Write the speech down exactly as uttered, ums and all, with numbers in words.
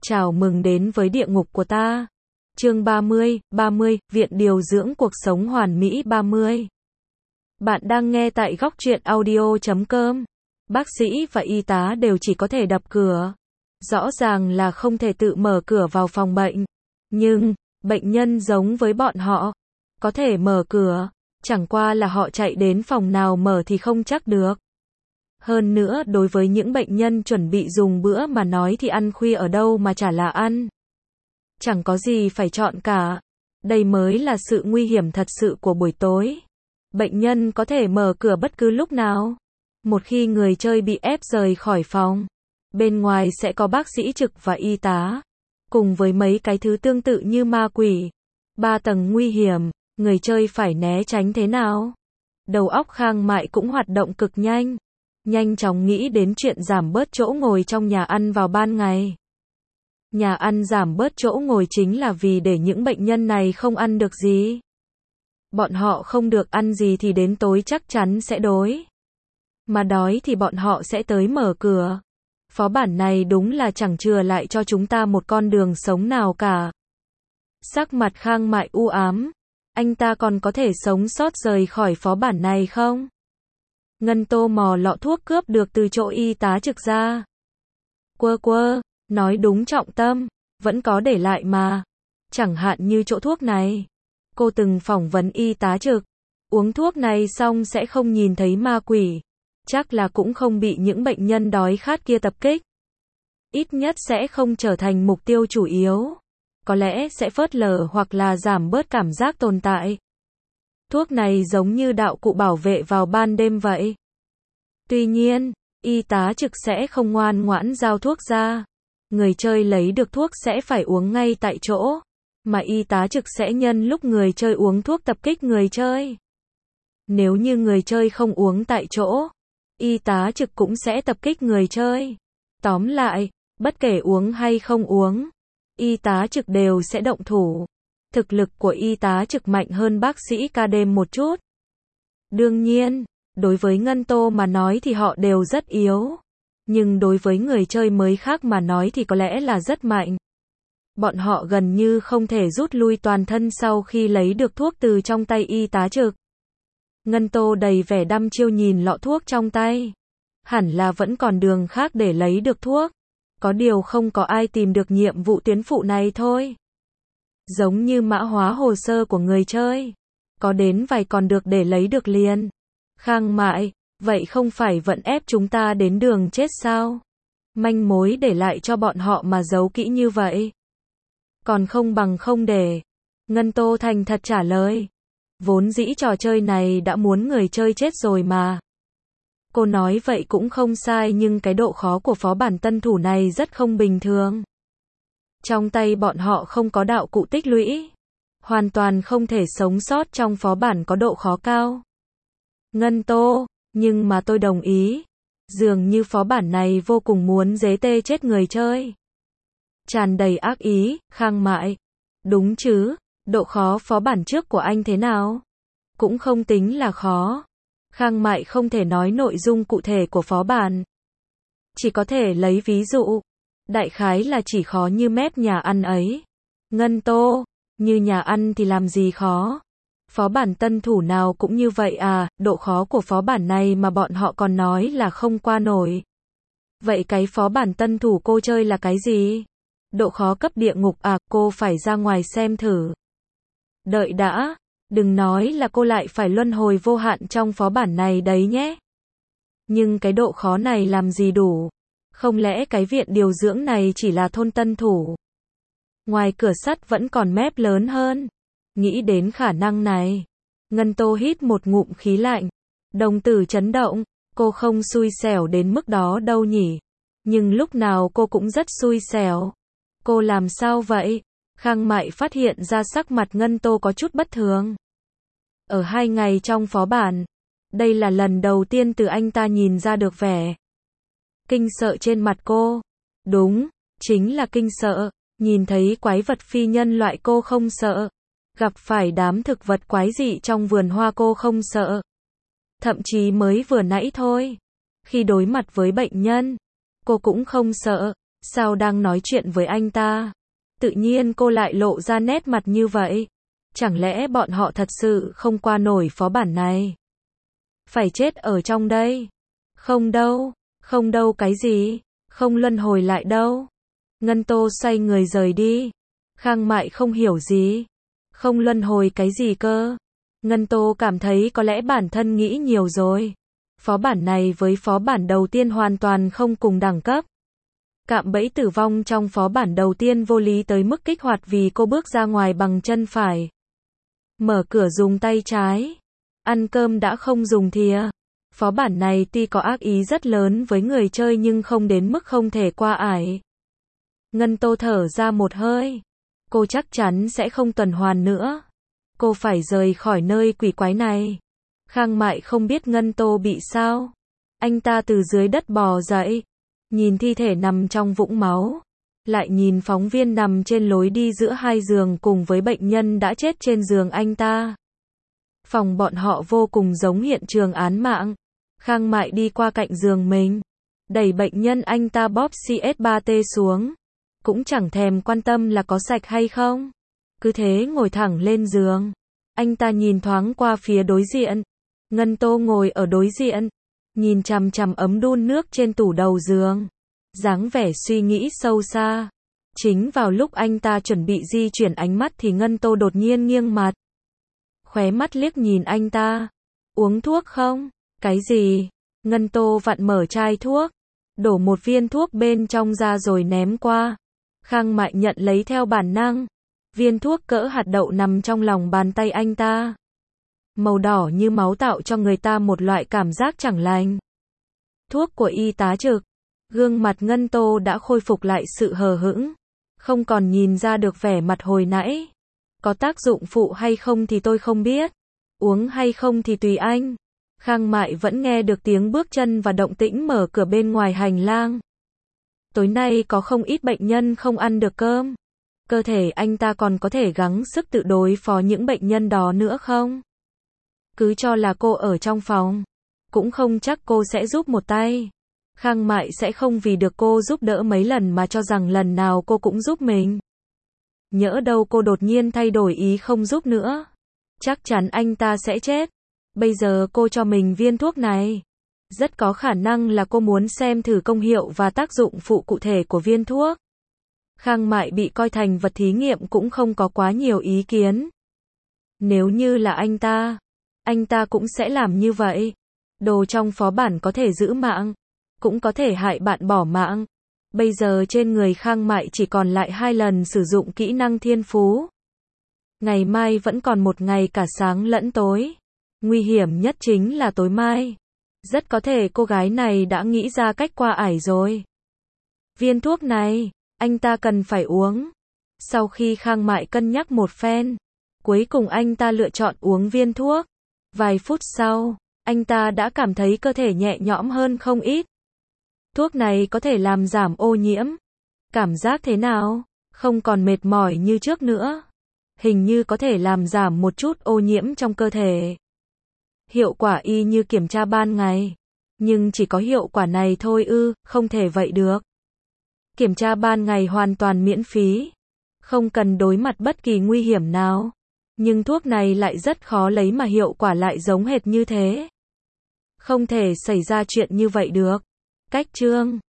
Chào mừng đến với địa ngục của ta. Chương ba mươi, ba mươi, Viện điều dưỡng cuộc sống hoàn mỹ ba mươi. Bạn đang nghe tại góc truyện audio chấm com. Bác sĩ và y tá đều chỉ có thể đập cửa. Rõ ràng là không thể tự mở cửa vào phòng bệnh. Nhưng, bệnh nhân giống với bọn họ. Có thể mở cửa. Chẳng qua là họ chạy đến phòng nào mở thì không chắc được. Hơn nữa đối với những bệnh nhân chuẩn bị dùng bữa mà nói thì ăn khuya ở đâu mà chả là ăn. Chẳng có gì phải chọn cả. Đây mới là sự nguy hiểm thật sự của buổi tối. Bệnh nhân có thể mở cửa bất cứ lúc nào. Một khi người chơi bị ép rời khỏi phòng, bên ngoài sẽ có bác sĩ trực và y tá. Cùng với mấy cái thứ tương tự như ma quỷ. Ba tầng nguy hiểm, người chơi phải né tránh thế nào? Đầu óc Khang Mại cũng hoạt động cực nhanh. Nhanh chóng nghĩ đến chuyện giảm bớt chỗ ngồi trong nhà ăn vào ban ngày. Nhà ăn giảm bớt chỗ ngồi chính là vì để những bệnh nhân này không ăn được gì. Bọn họ không được ăn gì thì đến tối chắc chắn sẽ đói. Mà đói thì bọn họ sẽ tới mở cửa. Phó bản này đúng là chẳng chừa lại cho chúng ta một con đường sống nào cả. Sắc mặt Khang Mại u ám. Anh ta còn có thể sống sót rời khỏi phó bản này không? Ngân Tô mò lọ thuốc cướp được từ chỗ y tá trực ra. Quơ quơ, nói đúng trọng tâm, vẫn có để lại mà. Chẳng hạn như chỗ thuốc này. Cô từng phỏng vấn y tá trực. Uống thuốc này xong sẽ không nhìn thấy ma quỷ. Chắc là cũng không bị những bệnh nhân đói khát kia tập kích. Ít nhất sẽ không trở thành mục tiêu chủ yếu. Có lẽ sẽ phớt lờ hoặc là giảm bớt cảm giác tồn tại. Thuốc này giống như đạo cụ bảo vệ vào ban đêm vậy. Tuy nhiên, y tá trực sẽ không ngoan ngoãn giao thuốc ra. Người chơi lấy được thuốc sẽ phải uống ngay tại chỗ. Mà y tá trực sẽ nhân lúc người chơi uống thuốc tập kích người chơi. Nếu như người chơi không uống tại chỗ, y tá trực cũng sẽ tập kích người chơi. Tóm lại, bất kể uống hay không uống, y tá trực đều sẽ động thủ. Thực lực của y tá trực mạnh hơn bác sĩ ca đêm một chút. Đương nhiên, đối với Ngân Tô mà nói thì họ đều rất yếu. Nhưng đối với người chơi mới khác mà nói thì có lẽ là rất mạnh. Bọn họ gần như không thể rút lui toàn thân sau khi lấy được thuốc từ trong tay y tá trực. Ngân Tô đầy vẻ đăm chiêu nhìn lọ thuốc trong tay. Hẳn là vẫn còn đường khác để lấy được thuốc. Có điều không có ai tìm được nhiệm vụ tuyến phụ này thôi. Giống như mã hóa hồ sơ của người chơi. Có đến vài còn được để lấy được liền. Khang Mại, vậy không phải vẫn ép chúng ta đến đường chết sao? Manh mối để lại cho bọn họ mà giấu kỹ như vậy. Còn không bằng không để. Ngân Tô thành thật trả lời. Vốn dĩ trò chơi này đã muốn người chơi chết rồi mà. Cô nói vậy cũng không sai nhưng cái độ khó của phó bản tân thủ này rất không bình thường. Trong tay bọn họ không có đạo cụ tích lũy. Hoàn toàn không thể sống sót trong phó bản có độ khó cao. Ngân Tô, nhưng mà tôi đồng ý. Dường như phó bản này vô cùng muốn dế tê chết người chơi. Tràn đầy ác ý, Khang Mại. Đúng chứ, độ khó phó bản trước của anh thế nào? Cũng không tính là khó. Khang Mại không thể nói nội dung cụ thể của phó bản. Chỉ có thể lấy ví dụ. Đại khái là chỉ khó như mép nhà ăn ấy. Ngân Tô, như nhà ăn thì làm gì khó? Phó bản tân thủ nào cũng như vậy à, độ khó của phó bản này mà bọn họ còn nói là không qua nổi. Vậy cái phó bản tân thủ cô chơi là cái gì? Độ khó cấp địa ngục à, cô phải ra ngoài xem thử. Đợi đã, đừng nói là cô lại phải luân hồi vô hạn trong phó bản này đấy nhé. Nhưng cái độ khó này làm gì đủ? Không lẽ cái viện điều dưỡng này chỉ là thôn tân thủ? Ngoài cửa sắt vẫn còn mép lớn hơn. Nghĩ đến khả năng này. Ngân Tô hít một ngụm khí lạnh. Đồng tử chấn động. Cô không xui xẻo đến mức đó đâu nhỉ. Nhưng lúc nào cô cũng rất xui xẻo. Cô làm sao vậy? Khang Mại phát hiện ra sắc mặt Ngân Tô có chút bất thường. Ở hai ngày trong phó bản. Đây là lần đầu tiên từ anh ta nhìn ra được vẻ kinh sợ trên mặt cô. Đúng, chính là kinh sợ. Nhìn thấy quái vật phi nhân loại cô không sợ. Gặp phải đám thực vật quái dị trong vườn hoa cô không sợ. Thậm chí mới vừa nãy thôi. Khi đối mặt với bệnh nhân, cô cũng không sợ. Sao đang nói chuyện với anh ta? Tự nhiên cô lại lộ ra nét mặt như vậy. Chẳng lẽ bọn họ thật sự không qua nổi phó bản này? Phải chết ở trong đây. Không đâu, không đâu cái gì, không luân hồi lại đâu. Ngân Tô xoay người rời đi. Khang Mại không hiểu gì. Không luân hồi cái gì cơ? Ngân Tô cảm thấy có lẽ bản thân nghĩ nhiều rồi. Phó bản này với phó bản đầu tiên hoàn toàn không cùng đẳng cấp. Cạm bẫy tử vong trong phó bản đầu tiên vô lý tới mức kích hoạt vì cô bước ra ngoài bằng chân phải. Mở cửa dùng tay trái. Ăn cơm đã không dùng thìa. Phó bản này tuy có ác ý rất lớn với người chơi nhưng không đến mức không thể qua ải. Ngân Tô thở ra một hơi. Cô chắc chắn sẽ không tuần hoàn nữa. Cô phải rời khỏi nơi quỷ quái này. Khang Mại không biết Ngân Tô bị sao. Anh ta từ dưới đất bò dậy. Nhìn thi thể nằm trong vũng máu. Lại nhìn phóng viên nằm trên lối đi giữa hai giường cùng với bệnh nhân đã chết trên giường anh ta. Phòng bọn họ vô cùng giống hiện trường án mạng. Khang Mại đi qua cạnh giường mình. Đẩy bệnh nhân anh ta bóp C S ba T xuống. Cũng chẳng thèm quan tâm là có sạch hay không. Cứ thế ngồi thẳng lên giường. Anh ta nhìn thoáng qua phía đối diện. Ngân Tô ngồi ở đối diện. Nhìn chằm chằm ấm đun nước trên tủ đầu giường. Dáng vẻ suy nghĩ sâu xa. Chính vào lúc anh ta chuẩn bị di chuyển ánh mắt thì Ngân Tô đột nhiên nghiêng mặt. Khóe mắt liếc nhìn anh ta. Uống thuốc không? Cái gì? Ngân Tô vặn mở chai thuốc. Đổ một viên thuốc bên trong ra rồi ném qua. Khang Mại nhận lấy theo bản năng. Viên thuốc cỡ hạt đậu nằm trong lòng bàn tay anh ta. Màu đỏ như máu tạo cho người ta một loại cảm giác chẳng lành. Thuốc của y tá trực. Gương mặt Ngân Tô đã khôi phục lại sự hờ hững. Không còn nhìn ra được vẻ mặt hồi nãy. Có tác dụng phụ hay không thì tôi không biết. Uống hay không thì tùy anh. Khang Mại vẫn nghe được tiếng bước chân và động tĩnh mở cửa bên ngoài hành lang. Tối nay có không ít bệnh nhân không ăn được cơm. Cơ thể anh ta còn có thể gắng sức tự đối phó những bệnh nhân đó nữa không? Cứ cho là cô ở trong phòng. Cũng không chắc cô sẽ giúp một tay. Khang Mại sẽ không vì được cô giúp đỡ mấy lần mà cho rằng lần nào cô cũng giúp mình. Nhỡ đâu cô đột nhiên thay đổi ý không giúp nữa. Chắc chắn anh ta sẽ chết. Bây giờ cô cho mình viên thuốc này. Rất có khả năng là cô muốn xem thử công hiệu và tác dụng phụ cụ thể của viên thuốc. Khang Mại bị coi thành vật thí nghiệm cũng không có quá nhiều ý kiến. Nếu như là anh ta, anh ta cũng sẽ làm như vậy. Đồ trong phó bản có thể giữ mạng, cũng có thể hại bạn bỏ mạng. Bây giờ trên người Khang Mại chỉ còn lại hai lần sử dụng kỹ năng thiên phú. Ngày mai vẫn còn một ngày cả sáng lẫn tối. Nguy hiểm nhất chính là tối mai. Rất có thể cô gái này đã nghĩ ra cách qua ải rồi. Viên thuốc này, anh ta cần phải uống. Sau khi Khang Mại cân nhắc một phen, cuối cùng anh ta lựa chọn uống viên thuốc. Vài phút sau, anh ta đã cảm thấy cơ thể nhẹ nhõm hơn không ít. Thuốc này có thể làm giảm ô nhiễm. Cảm giác thế nào? Không còn mệt mỏi như trước nữa. Hình như có thể làm giảm một chút ô nhiễm trong cơ thể. Hiệu quả y như kiểm tra ban ngày. Nhưng chỉ có hiệu quả này thôi ư, không thể vậy được. Kiểm tra ban ngày hoàn toàn miễn phí. Không cần đối mặt bất kỳ nguy hiểm nào. Nhưng thuốc này lại rất khó lấy mà hiệu quả lại giống hệt như thế. Không thể xảy ra chuyện như vậy được. Cách chương